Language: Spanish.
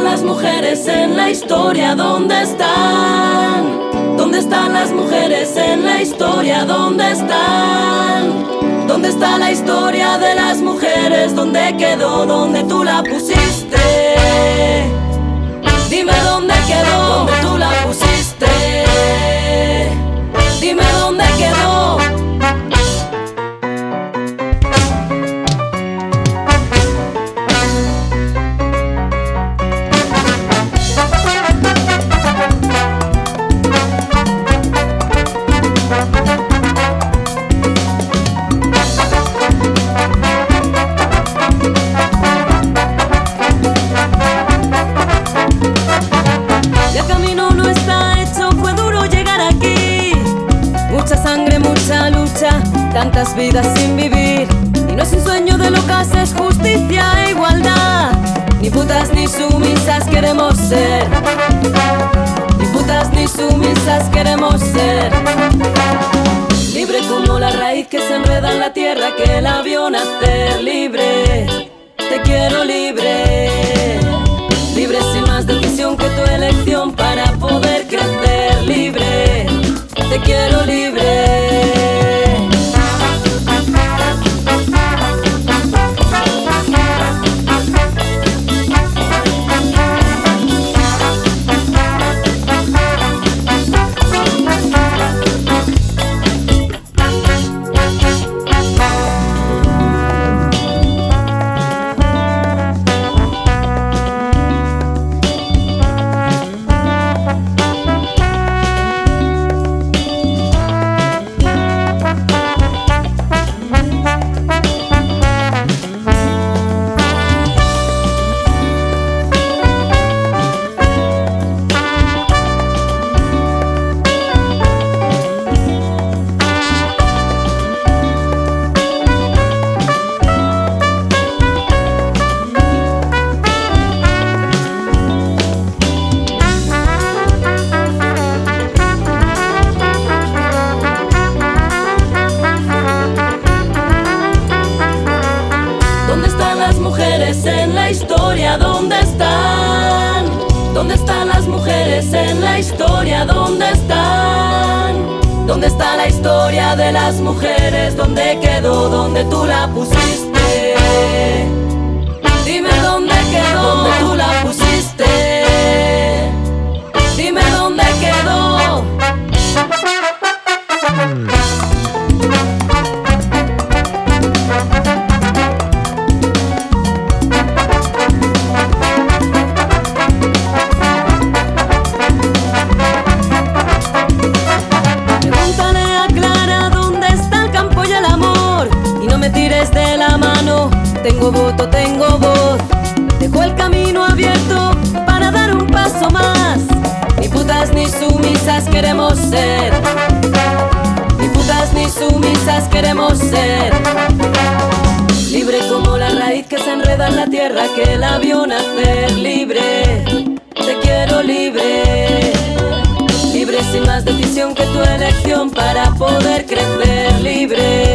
están las mujeres en la historia? ¿Dónde están? ¿Dónde están las mujeres en la historia? ¿Dónde están? ¿Dónde está la historia de las mujeres? ¿Dónde quedó? ¿Dónde tú la pusiste? Dime dónde quedó, ¿dónde tú la pusiste? Dime dónde quedó. Tantas vidas sin vivir, y no es un sueño de locas, es justicia e igualdad. Ni putas ni sumisas queremos ser, ni putas ni sumisas queremos ser. Libre como la raíz que se enreda en la tierra, que la vio nacer. Libre, te quiero libre, libre sin más decisión que tu elección para poder crecer. Libre, te quiero libre. En la historia, ¿dónde están? ¿Dónde están las mujeres en la historia? ¿Dónde están? ¿Dónde está la historia de las mujeres? ¿Dónde quedó? ¿Dónde tú la pusiste? Dime dónde quedó, ¿dónde tú la pusiste? Dime dónde quedó. De la mano, tengo voto, tengo voz. Dejo el camino abierto para dar un paso más. Ni putas ni sumisas queremos ser, ni putas ni sumisas queremos ser. Libre como la raíz que se enreda en la tierra, que la vio nacer. Libre, te quiero libre, libre sin más decisión que tu elección para poder crecer. Libre.